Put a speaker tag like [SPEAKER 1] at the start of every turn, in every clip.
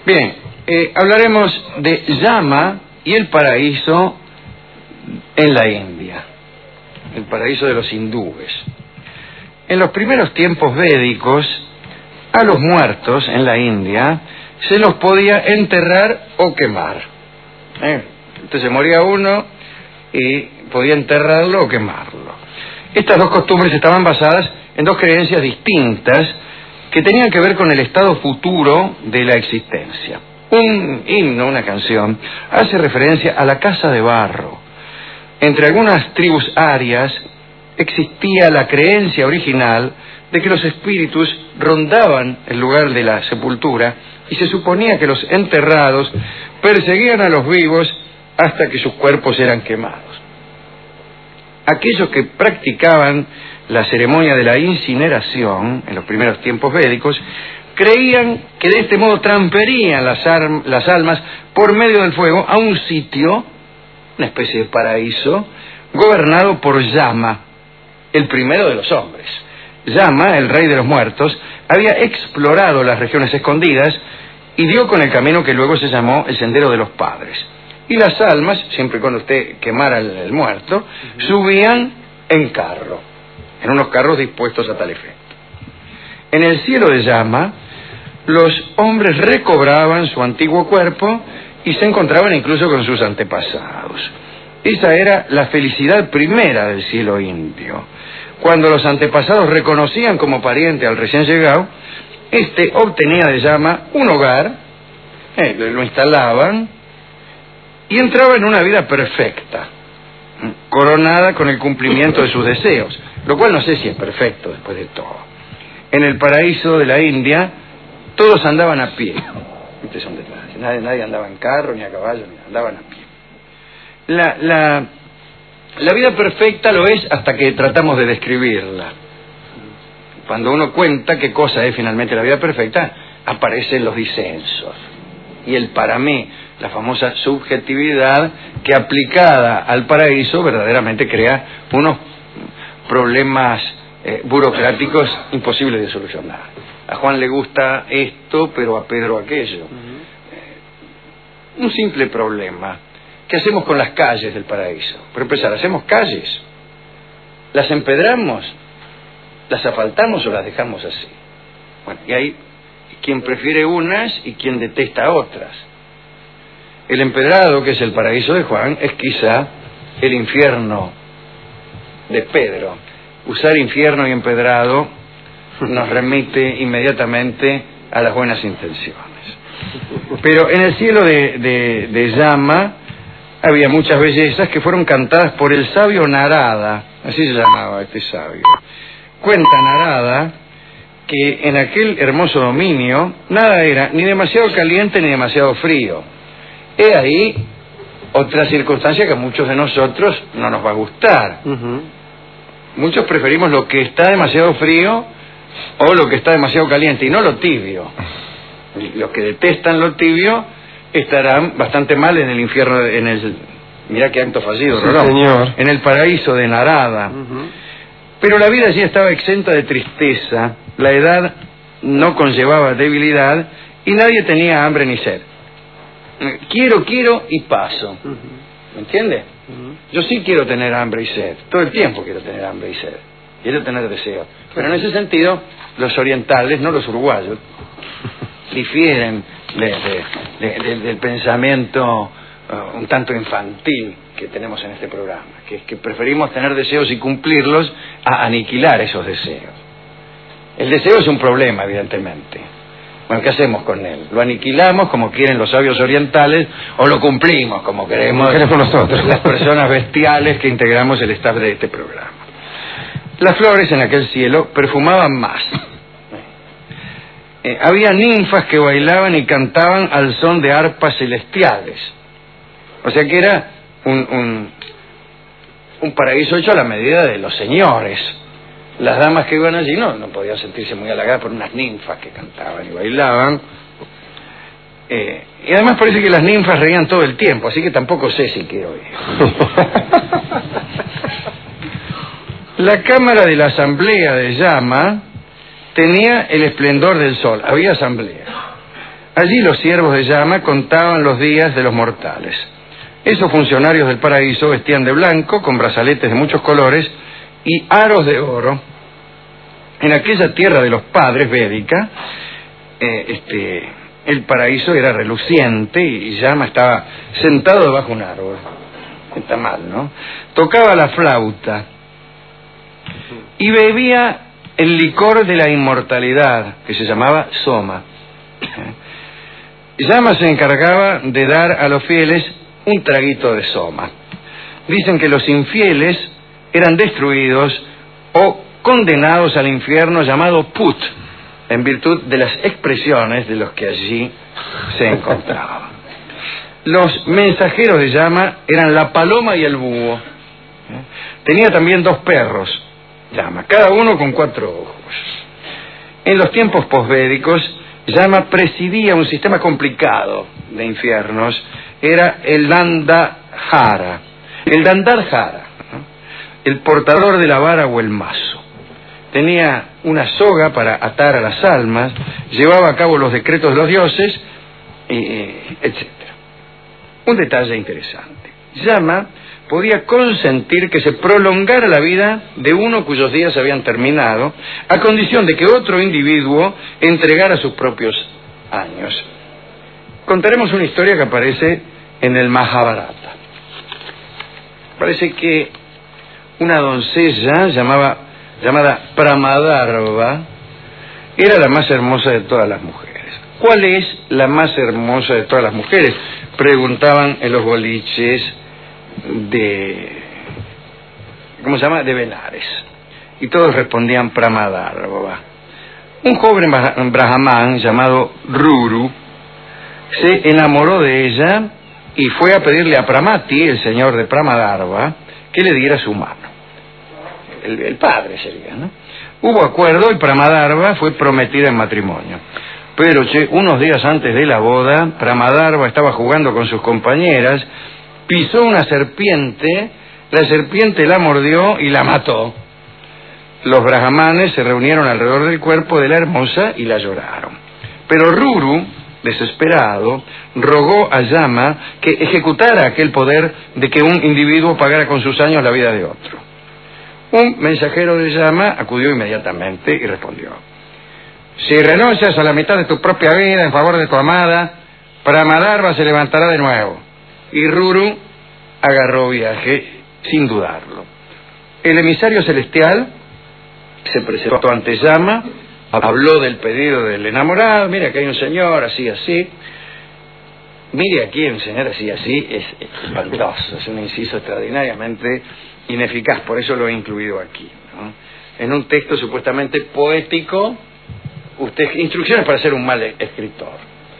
[SPEAKER 1] Bien, hablaremos de Yama y el paraíso en la India, el paraíso de los hindúes. En los primeros tiempos védicos, a los muertos en la India se los podía enterrar o quemar. Entonces moría uno y podía enterrarlo o quemarlo. Estas dos costumbres estaban basadas en dos creencias distintas que tenían que ver con el estado futuro de la existencia. Un himno, una canción, hace referencia a la casa de barro. Entre algunas tribus arias existía la creencia original de que los espíritus rondaban el lugar de la sepultura y se suponía que los enterrados perseguían a los vivos hasta que sus cuerpos eran quemados. Aquellos que practicaban la ceremonia de la incineración en los primeros tiempos védicos creían que de este modo transferían las almas por medio del fuego a un sitio, una especie de paraíso, gobernado por Yama, el primero de los hombres. Yama, el rey de los muertos, había explorado las regiones escondidas y dio con el camino que luego se llamó el Sendero de los Padres. Y las almas, siempre y cuando usted quemara el muerto, subían en carro, en unos carros dispuestos a tal efecto. En el cielo de Yama, los hombres recobraban su antiguo cuerpo y se encontraban incluso con sus antepasados. Esa era la felicidad primera del cielo indio. Cuando los antepasados reconocían como pariente al recién llegado, este obtenía de Yama un hogar, lo instalaban y entraba en una vida perfecta, coronada con el cumplimiento de sus deseos, lo cual no sé si es perfecto después de todo. En el paraíso de la India, todos andaban a pie. Este es un detalle. Nadie andaba en carro, ni a caballo, ni andaban a pie. La vida perfecta lo es hasta que tratamos de describirla. Cuando uno cuenta qué cosa es finalmente la vida perfecta, aparecen los disensos. Y el para mí, la famosa subjetividad que aplicada al paraíso verdaderamente crea unos problemas burocráticos imposibles de solucionar. A Juan le gusta esto, pero a Pedro aquello. Un simple problema. ¿Qué hacemos con las calles del paraíso? Por empezar, ¿hacemos calles? ¿Las empedramos? ¿Las asfaltamos o las dejamos así? Bueno, y hay quien prefiere unas y quien detesta otras. El empedrado, que es el paraíso de Juan, es quizá el infierno de Pedro. Usar infierno y empedrado nos remite inmediatamente a las buenas intenciones. Pero en el cielo de Yama había muchas bellezas que fueron cantadas por el sabio Narada, así se llamaba este sabio. Cuenta Narada que en aquel hermoso dominio nada era ni demasiado caliente ni demasiado frío. He ahí otra circunstancia que a muchos de nosotros no nos va a gustar. Muchos preferimos lo que está demasiado frío o lo que está demasiado caliente, y no lo tibio. Los que detestan lo tibio estarán bastante mal en el infierno, mirá qué acto fallido,
[SPEAKER 2] sí,
[SPEAKER 1] ¿no?
[SPEAKER 2] Señor.
[SPEAKER 1] En el paraíso de Narada. Pero la vida allí estaba exenta de tristeza, la edad no conllevaba debilidad y nadie tenía hambre ni sed. Quiero y paso. ¿Me entiende? Yo sí quiero tener hambre y sed, todo el tiempo quiero tener hambre y sed, quiero tener deseo. Pero en ese sentido, los orientales, no los uruguayos, difieren del pensamiento un tanto infantil que tenemos en este programa, que es que preferimos tener deseos y cumplirlos a aniquilar esos deseos. El deseo es un problema, evidentemente. Bueno, ¿qué hacemos con él? ¿Lo aniquilamos como quieren los sabios orientales o lo cumplimos como queremos
[SPEAKER 2] nosotros,
[SPEAKER 1] las personas bestiales que integramos el staff de este programa? Las flores en aquel cielo perfumaban más. Había ninfas que bailaban y cantaban al son de arpas celestiales. O sea que era un paraíso hecho a la medida de los señores. Las damas que iban allí no podían sentirse muy halagadas por unas ninfas que cantaban y bailaban. Y además parece que las ninfas reían todo el tiempo, así que tampoco sé si quiero ir. La cámara de la asamblea de Yama tenía el esplendor del sol, había asamblea. Allí los siervos de Yama contaban los días de los mortales. Esos funcionarios del paraíso vestían de blanco, con brazaletes de muchos colores y aros de oro. En aquella tierra de los padres védica, el paraíso era reluciente y Yama estaba sentado debajo de un árbol. Está mal, ¿no? Tocaba la flauta y bebía el licor de la inmortalidad, que se llamaba Soma. Yama se encargaba de dar a los fieles un traguito de Soma. Dicen que los infieles eran destruidos o condenados al infierno llamado Put, en virtud de las expresiones de los que allí se encontraban. Los mensajeros de Yama eran la paloma y el búho. Tenía también 2 perros, Yama, cada uno con 4 ojos. En los tiempos posvédicos, Yama presidía un sistema complicado de infiernos. Era el Dandahara, el Dandahara, ¿no? El portador de la vara o el mazo. Tenía una soga para atar a las almas, llevaba a cabo los decretos de los dioses, etc. Un detalle interesante. Yama podía consentir que se prolongara la vida de uno cuyos días habían terminado, a condición de que otro individuo entregara sus propios años. Contaremos una historia que aparece en el Mahabharata. Parece que una doncella llamada Pramadarva era la más hermosa de todas las mujeres. ¿Cuál es la más hermosa de todas las mujeres?, preguntaban en los boliches de Benares. Y todos respondían Pramadarva. Un joven brahman llamado Ruru se enamoró de ella y fue a pedirle a Pramati, el señor de Pramadarva, que le diera su mano. El padre sería, ¿no? Hubo acuerdo y Pramadarva fue prometida en matrimonio. Pero unos días antes de la boda, Pramadarva estaba jugando con sus compañeras, pisó una serpiente, la serpiente la mordió y la mató. Los brahmanes se reunieron alrededor del cuerpo de la hermosa y la lloraron. Pero Ruru, desesperado, rogó a Yama que ejecutara aquel poder de que un individuo pagara con sus años la vida de otro. Un mensajero de Yama acudió inmediatamente y respondió: si renuncias a la mitad de tu propia vida en favor de tu amada, Pramadarva se levantará de nuevo. Y Ruru agarró viaje sin dudarlo. El emisario celestial se presentó ante Yama, habló del pedido del enamorado. Mira que hay un señor así, así. Mire aquí un señor así, así, es espantoso, es un inciso extraordinariamente ineficaz, por eso lo he incluido aquí, ¿no? En un texto supuestamente poético, instrucciones para ser un mal escritor.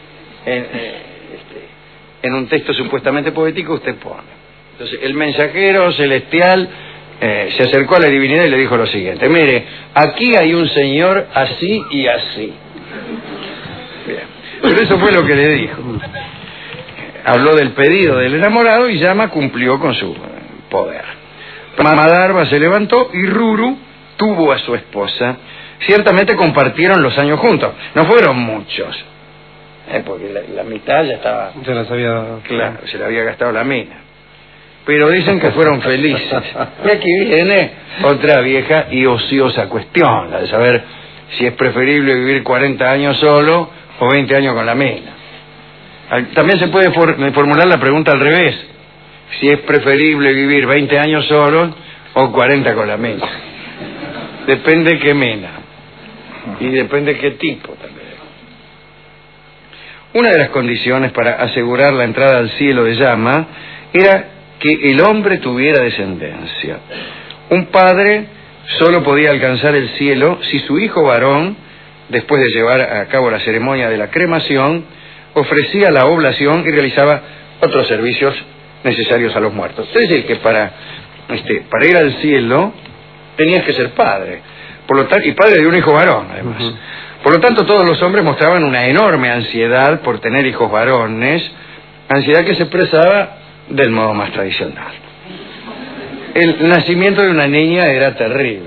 [SPEAKER 1] En un texto supuestamente poético usted pone. Entonces, el mensajero celestial se acercó a la divinidad y le dijo lo siguiente: mire, aquí hay un señor así y así. Bien. Pero eso fue lo que le dijo. Habló del pedido del enamorado y Yama cumplió con su poder. Pramadarva se levantó y Ruru tuvo a su esposa. Ciertamente compartieron los años juntos. No fueron muchos, porque la mitad ya estaba...
[SPEAKER 2] Se las había dado.
[SPEAKER 1] Claro, se le había gastado la mina. Pero dicen que fueron felices. Y aquí viene otra vieja y ociosa cuestión, la de saber si es preferible vivir 40 años solo o 20 años con la mina. También se puede formular la pregunta al revés: si es preferible vivir 20 años solo o 40 con la mina. Depende qué mina. Y depende qué tipo también. Una de las condiciones para asegurar la entrada al cielo de Yama era que el hombre tuviera descendencia. Un padre solo podía alcanzar el cielo si su hijo varón, después de llevar a cabo la ceremonia de la cremación, ofrecía la oblación y realizaba otros servicios necesarios a los muertos. Es decir, que para ir al cielo tenías que ser padre, por lo tanto, y padre de un hijo varón, además. Por lo tanto, todos los hombres mostraban una enorme ansiedad por tener hijos varones, ansiedad que se expresaba del modo más tradicional. El nacimiento de una niña era terrible.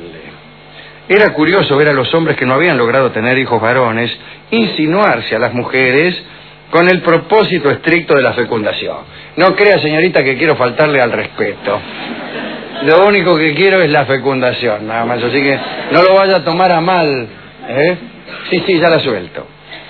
[SPEAKER 1] Era curioso ver a los hombres que no habían logrado tener hijos varones insinuarse a las mujeres con el propósito estricto de la fecundación. No crea, señorita, que quiero faltarle al respeto. Lo único que quiero es la fecundación, nada más. Así que no lo vaya a tomar a mal, ¿eh? Sí, ya la suelto.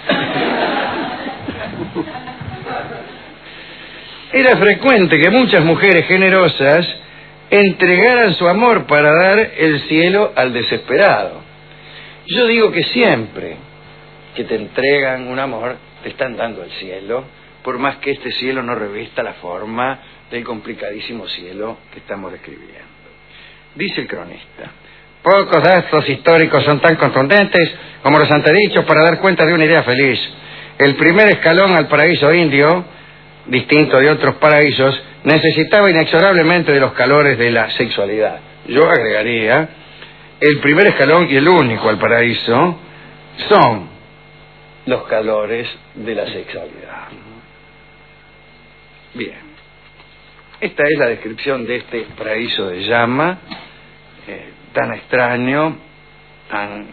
[SPEAKER 1] Era frecuente que muchas mujeres generosas entregaran su amor para dar el cielo al desesperado. Yo digo que siempre que te entregan un amor, te están dando el cielo, por más que este cielo no revista la forma del complicadísimo cielo que estamos describiendo. Dice el cronista: pocos datos históricos son tan contundentes como los antedichos para dar cuenta de una idea feliz. El primer escalón al paraíso indio, distinto de otros paraísos, necesitaba inexorablemente de los calores de la sexualidad. Yo agregaría, el primer escalón y el único al paraíso son los calores de la sexualidad. Bien, esta es la descripción de este paraíso de llama, tan extraño, tan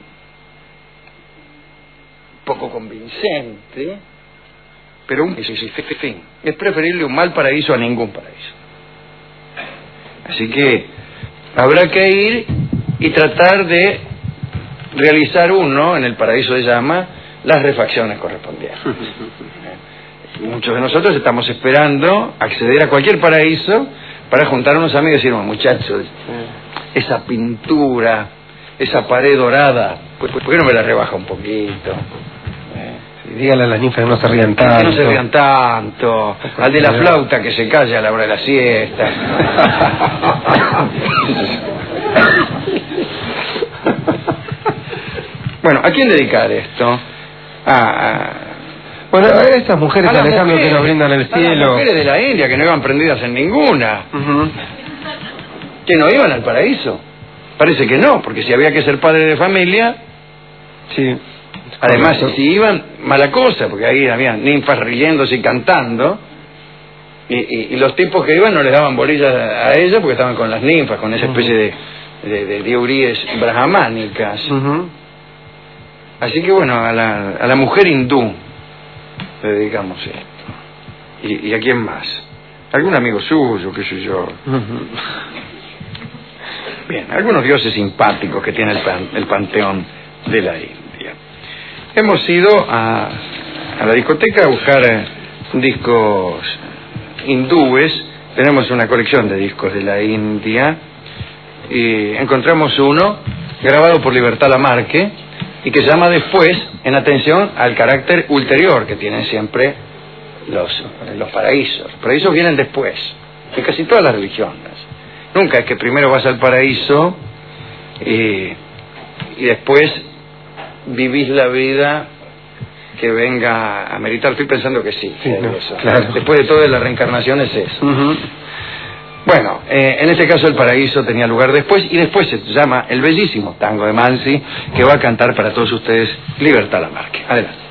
[SPEAKER 1] poco convincente, pero fin, es preferible un mal paraíso a ningún paraíso. Así que habrá que ir y tratar de realizar uno en el paraíso de llama las refacciones correspondientes. Muchos de nosotros estamos esperando acceder a cualquier paraíso para juntar a unos amigos y decir: muchachos, esa pintura, esa pared dorada, ¿por qué no me la rebaja un poquito?
[SPEAKER 2] Díganle a las ninfas que no se rían tanto.
[SPEAKER 1] Que no se rían tanto. Al de la flauta que se calle a la hora de la siesta. Bueno, ¿a quién dedicar esto?
[SPEAKER 2] Bueno, a estas mujeres, Alejandro, que nos brindan el cielo.
[SPEAKER 1] A las mujeres de la India que no iban prendidas en ninguna. Que no iban al paraíso. Parece que no, porque si había que ser padre de familia.
[SPEAKER 2] Sí.
[SPEAKER 1] Además, si iban, mala cosa, porque ahí había ninfas riéndose y cantando, y los tipos que iban no les daban bolillas a ellas porque estaban con las ninfas, con esa especie de diuríes brahmánicas. Así que bueno, a la mujer hindú le dedicamos esto. ¿Y a quién más? ¿Algún amigo suyo, qué sé yo? Bien, algunos dioses simpáticos que tiene el panteón de la India. Hemos ido a la discoteca a buscar discos hindúes. Tenemos una colección de discos de la India y encontramos uno grabado por Libertad Lamarque y que llama después en atención al carácter ulterior que tienen siempre los paraísos. Los paraísos vienen después, en casi todas las religiones. Nunca es que primero vas al paraíso y después vivís la vida que venga a meritar. Estoy pensando que sí, eso.
[SPEAKER 2] Claro.
[SPEAKER 1] Después de todo, la reencarnación es eso. Bueno, en este caso el paraíso tenía lugar después, y después se llama el bellísimo tango de Mansi, que va a cantar para todos ustedes Libertad Lamarque. Adelante.